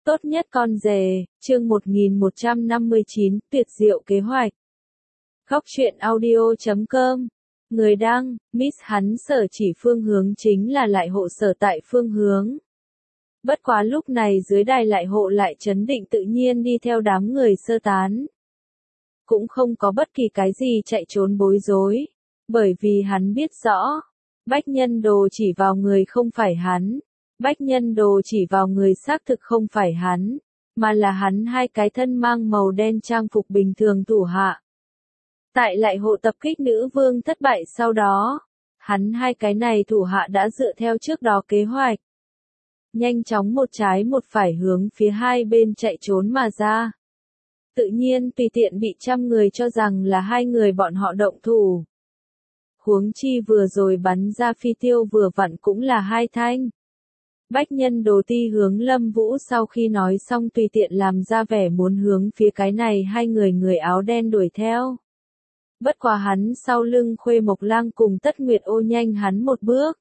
Tốt nhất con rể, chương 1159, tuyệt diệu kế hoạch. Góc truyện audio.com. Người đăng, Miss hắn sở chỉ phương hướng chính là lại hộ sở tại phương hướng. Bất quá lúc này dưới đài lại hộ lại trấn định tự nhiên đi theo đám người sơ tán. Cũng không có bất kỳ cái gì chạy trốn bối rối. Bởi vì hắn biết rõ, Bách Nhân Đồ chỉ vào người không phải hắn. Bách Nhân Đồ chỉ vào người xác thực không phải hắn, mà là hắn hai cái thân mang màu đen trang phục bình thường thủ hạ. Tại lại hộ tập kích nữ vương thất bại sau đó, hắn hai cái này thủ hạ đã dựa theo trước đó kế hoạch. Nhanh chóng một trái một phải hướng phía hai bên chạy trốn mà ra. Tự nhiên tùy tiện bị trăm người cho rằng là hai người bọn họ động thủ. Huống chi vừa rồi bắn ra phi tiêu vừa vặn cũng là hai thanh. Bách Nhân Đồ ti hướng Lâm Vũ sau khi nói xong tùy tiện làm ra vẻ muốn hướng phía cái này hai người áo đen đuổi theo. Bất quá hắn sau lưng Khuê Mộc Lang cùng Tất Nguyệt Ô nhanh hắn một bước.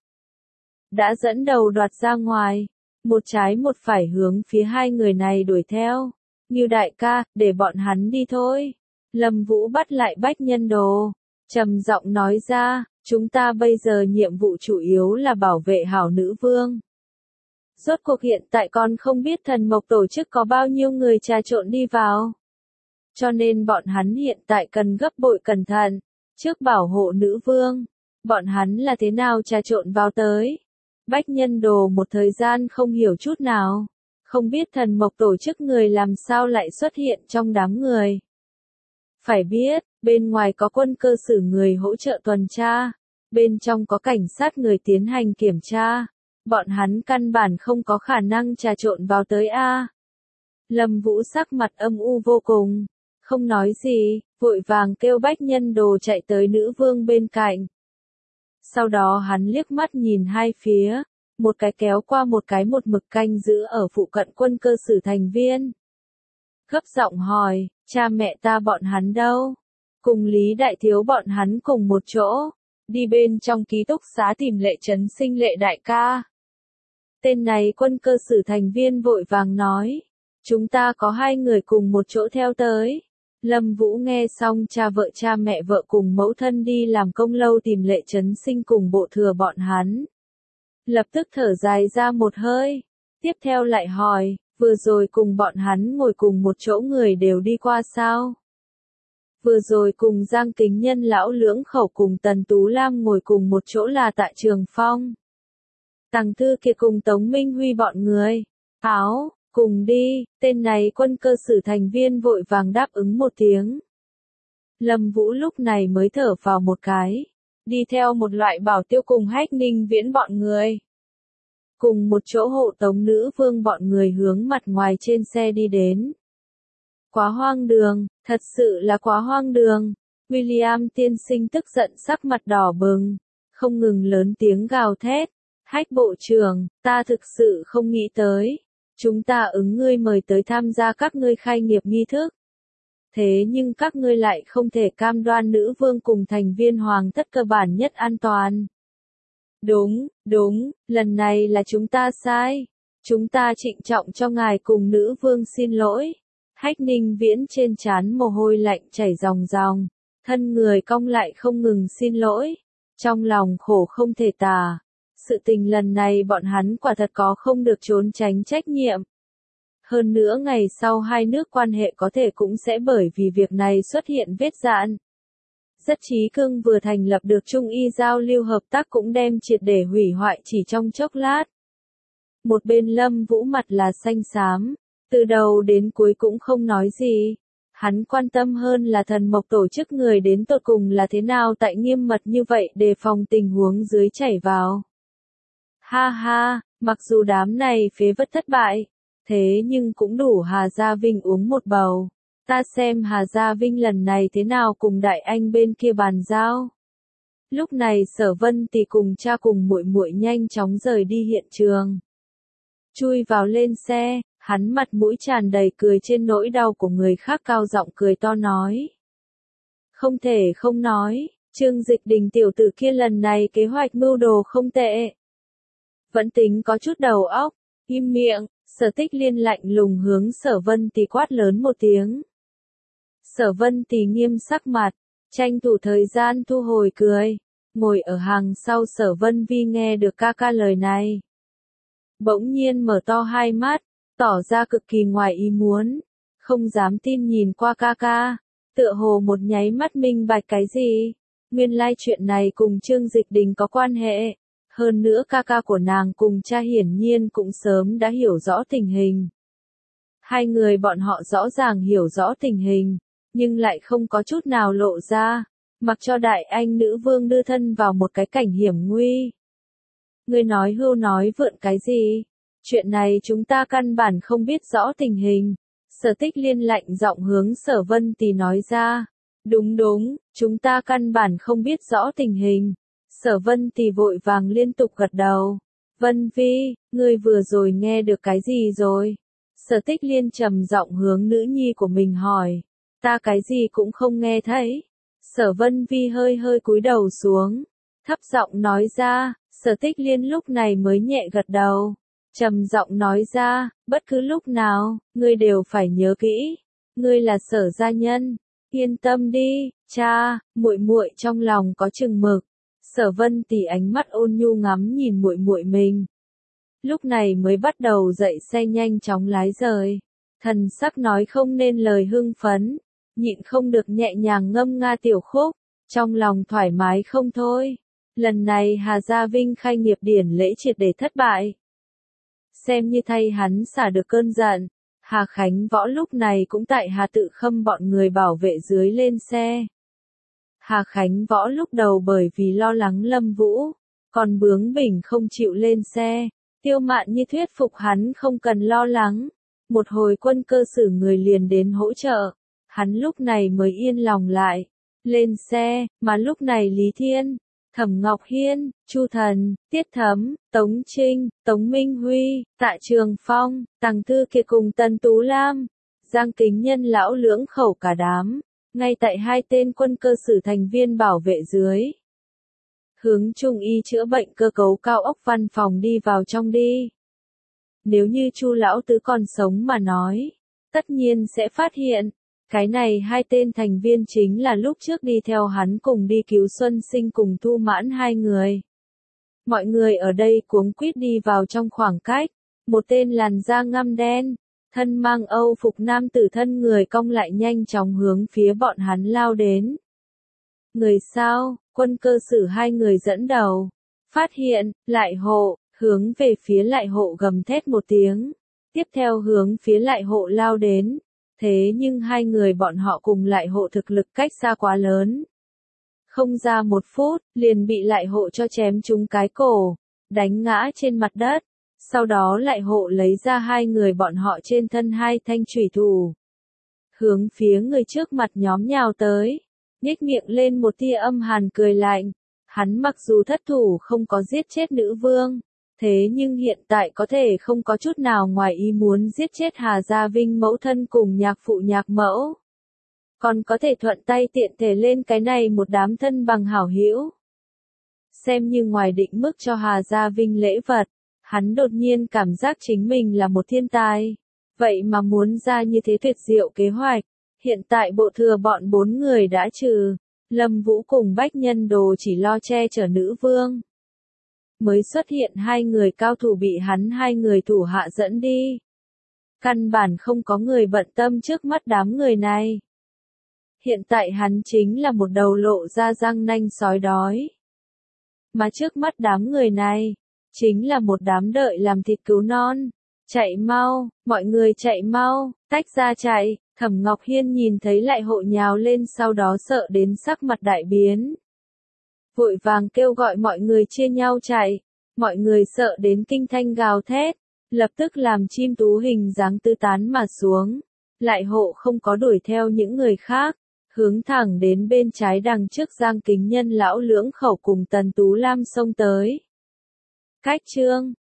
Đã dẫn đầu đoạt ra ngoài, một trái một phải hướng phía hai người này đuổi theo. Ngưu đại ca, để bọn hắn đi thôi. Lâm Vũ bắt lại Bách Nhân Đồ, trầm giọng nói ra, chúng ta bây giờ nhiệm vụ chủ yếu là bảo vệ hảo nữ vương. Rốt cuộc hiện tại con không biết thần mộc tổ chức có bao nhiêu người trà trộn đi vào. Cho nên bọn hắn hiện tại cần gấp bội cẩn thận, trước bảo hộ nữ vương. Bọn hắn là thế nào trà trộn vào tới? Bách Nhân Đồ một thời gian không hiểu chút nào. Không biết thần mộc tổ chức người làm sao lại xuất hiện trong đám người. Phải biết, bên ngoài có quân cơ sử người hỗ trợ tuần tra. Bên trong có cảnh sát người tiến hành kiểm tra. Bọn hắn căn bản không có khả năng trà trộn vào tới A. Lâm Vũ sắc mặt âm u vô cùng, không nói gì, vội vàng kêu Bách Nhân Đồ chạy tới nữ vương bên cạnh. Sau đó hắn liếc mắt nhìn hai phía, một cái kéo qua một cái một mực canh giữ ở phụ cận quân cơ sử thành viên. Gấp giọng hỏi, cha mẹ ta bọn hắn đâu? Cùng Lý Đại Thiếu bọn hắn cùng một chỗ, đi bên trong ký túc xá tìm Lệ Trấn Sinh Lệ đại ca. Tên này quân cơ sử thành viên vội vàng nói, chúng ta có hai người cùng một chỗ theo tới. Lâm Vũ nghe xong cha mẹ vợ cùng mẫu thân đi làm công lâu tìm Lệ Trấn Sinh cùng bộ thừa bọn hắn. Lập tức thở dài ra một hơi, tiếp theo lại hỏi, vừa rồi cùng bọn hắn ngồi cùng một chỗ người đều đi qua sao? Vừa rồi cùng Giang Kính Nhân lão lưỡng khẩu cùng Tần Tú Lam ngồi cùng một chỗ là tại Trường Phong. Tằng Thư Kiệt cùng Tống Minh Huy bọn người. Áo, cùng đi, tên này quân cơ sử thành viên vội vàng đáp ứng một tiếng. Lâm Vũ lúc này mới thở vào một cái. Đi theo một loại bảo tiêu cùng Hách Ninh Viễn bọn người. Cùng một chỗ hộ tống nữ vương bọn người hướng mặt ngoài trên xe đi đến. Quá hoang đường, thật sự là quá hoang đường. William tiên sinh tức giận sắc mặt đỏ bừng, không ngừng lớn tiếng gào thét. Hách bộ trưởng, ta thực sự không nghĩ tới. Chúng ta ứng ngươi mời tới tham gia các ngươi khai nghiệp nghi thức. Thế nhưng các ngươi lại không thể cam đoan nữ vương cùng thành viên hoàng thất cơ bản nhất an toàn. Đúng, lần này là chúng ta sai. Chúng ta trịnh trọng cho ngài cùng nữ vương xin lỗi. Hách Ninh Viễn trên trán mồ hôi lạnh chảy ròng ròng, thân người cong lại không ngừng xin lỗi. Trong lòng khổ không thể tả. Sự tình lần này bọn hắn quả thật có không được trốn tránh trách nhiệm. Hơn nữa ngày sau hai nước quan hệ có thể cũng sẽ bởi vì việc này xuất hiện vết rạn. Rất Chí Cương vừa thành lập được Trung Y giao lưu hợp tác cũng đem triệt để hủy hoại chỉ trong chốc lát. Một bên Lâm Vũ mặt là xanh xám, từ đầu đến cuối cũng không nói gì. Hắn quan tâm hơn là thần mộc tổ chức người đến tột cùng là thế nào tại nghiêm mật như vậy đề phòng tình huống dưới chảy vào. Ha ha, mặc dù đám này phế vật thất bại, thế nhưng cũng đủ Hà Gia Vinh uống một bầu. Ta xem Hà Gia Vinh lần này thế nào cùng đại anh bên kia bàn giao. Lúc này Sở Vân Tì cùng cha cùng muội muội nhanh chóng rời đi hiện trường. Chui vào lên xe, hắn mặt mũi tràn đầy cười trên nỗi đau của người khác cao giọng cười to nói. Không thể không nói, Trương Dịch Đình tiểu tử kia lần này kế hoạch mưu đồ không tệ. Vẫn tính có chút đầu óc, im miệng, Sở Tích Liên lạnh lùng hướng Sở Vân Tì quát lớn một tiếng. Sở Vân Tì nghiêm sắc mặt, tranh thủ thời gian thu hồi cười, ngồi ở hàng sau Sở Vân Vi nghe được ca ca lời này. Bỗng nhiên mở to hai mắt, tỏ ra cực kỳ ngoài ý muốn, không dám tin nhìn qua ca ca, tựa hồ một nháy mắt minh bạch cái gì. Nguyên lai chuyện này cùng Trương Dịch Đình có quan hệ, hơn nữa ca ca của nàng cùng cha hiển nhiên cũng sớm đã hiểu rõ tình hình. Hai người bọn họ rõ ràng hiểu rõ tình hình, nhưng lại không có chút nào lộ ra, mặc cho đại anh nữ vương đưa thân vào một cái cảnh hiểm nguy. Ngươi nói hưu nói vượn cái gì? Chuyện này chúng ta căn bản không biết rõ tình hình. Sở Tích Liên lạnh giọng hướng Sở Vân Tì nói ra. Đúng đúng, chúng ta căn bản không biết rõ tình hình. Sở Vân Tì vội vàng liên tục gật đầu. Vân Vi, ngươi vừa rồi nghe được cái gì rồi? Sở Tích Liên trầm giọng hướng nữ nhi của mình hỏi. Ta cái gì cũng không nghe thấy. Sở Vân Vi hơi hơi cúi đầu xuống, thấp giọng nói ra. Sở Tích Liên lúc này mới nhẹ gật đầu, trầm giọng nói ra, bất cứ lúc nào, ngươi đều phải nhớ kỹ, ngươi là Sở gia nhân, yên tâm đi, cha, muội muội trong lòng có chừng mực. Sở Vân Tì ánh mắt ôn nhu ngắm nhìn muội muội mình. Lúc này mới bắt đầu dậy xe nhanh chóng lái rời, thần sắc nói không nên lời hưng phấn, nhịn không được nhẹ nhàng ngâm nga tiểu khúc, trong lòng thoải mái không thôi. Lần này Hà Gia Vinh khai nghiệp điển lễ triệt để thất bại. Xem như thay hắn xả được cơn giận, Hà Khánh Võ lúc này cũng tại Hà Tự Khâm bọn người bảo vệ dưới lên xe. Hà Khánh Võ lúc đầu bởi vì lo lắng Lâm Vũ, còn bướng bỉnh không chịu lên xe, Tiêu Mạn Nhi thuyết phục hắn không cần lo lắng. Một hồi quân cơ sử người liền đến hỗ trợ, hắn lúc này mới yên lòng lại. Lên xe, mà lúc này Lý Thiên, Thẩm Ngọc Hiên, Chu Thần, Tiết Thấm, Tống Trinh, Tống Minh Huy, Tạ Trường Phong, Tằng Thư Kiệt cùng Tần Tú Lam, Giang Kính Nhân lão lưỡng khẩu cả đám, ngay tại hai tên quân cơ sử thành viên bảo vệ dưới. Hướng Trung y chữa bệnh cơ cấu cao ốc văn phòng đi vào trong đi. Nếu như Chu lão tứ còn sống mà nói, tất nhiên sẽ phát hiện. Cái này hai tên thành viên chính là lúc trước đi theo hắn cùng đi cứu Xuân Sinh cùng Thu Mãn hai người. Mọi người ở đây cuống quýt đi vào trong khoảng cách, một tên làn da ngăm đen, thân mang Âu phục nam tử thân người cong lại nhanh chóng hướng phía bọn hắn lao đến. Người sao, quân cơ sử hai người dẫn đầu, phát hiện, lại hộ, hướng về phía lại hộ gầm thét một tiếng, tiếp theo hướng phía lại hộ lao đến. Thế nhưng hai người bọn họ cùng lại hộ thực lực cách xa quá lớn. Không ra một phút, liền bị lại hộ cho chém trúng cái cổ, đánh ngã trên mặt đất. Sau đó lại hộ lấy ra hai người bọn họ trên thân hai thanh chủy thủ. Hướng phía người trước mặt nhóm nhào tới, nhếch miệng lên một tia âm hàn cười lạnh. Hắn mặc dù thất thủ không có giết chết nữ vương, thế nhưng hiện tại có thể không có chút nào ngoài ý muốn giết chết Hà Gia Vinh mẫu thân cùng nhạc phụ nhạc mẫu. Còn có thể thuận tay tiện thể lên cái này một đám thân bằng hảo hữu. Xem như ngoài định mức cho Hà Gia Vinh lễ vật, hắn đột nhiên cảm giác chính mình là một thiên tài. Vậy mà muốn ra như thế tuyệt diệu kế hoạch, hiện tại bộ thừa bọn 4 người đã trừ, Lâm Vũ cùng Bách Nhân Đồ chỉ lo che chở nữ vương. Mới xuất hiện hai người cao thủ bị hắn hai người thủ hạ dẫn đi. Căn bản không có người bận tâm trước mắt đám người này. Hiện tại hắn chính là một đầu lộ ra răng nanh sói đói. Mà trước mắt đám người này, chính là một đám đợi làm thịt cứu non. Chạy mau, mọi người chạy mau, tách ra chạy. Thẩm Ngọc Hiên nhìn thấy lại hộ nhào lên sau đó sợ đến sắc mặt đại biến. Vội vàng kêu gọi mọi người chia nhau chạy, mọi người sợ đến kinh thanh gào thét, lập tức làm chim tú hình dáng tứ tán mà xuống, lại hộ không có đuổi theo những người khác, hướng thẳng đến bên trái đằng trước Giang Kính Nhân lão lưỡng khẩu cùng Tần Tú Lam xông tới. Cách chương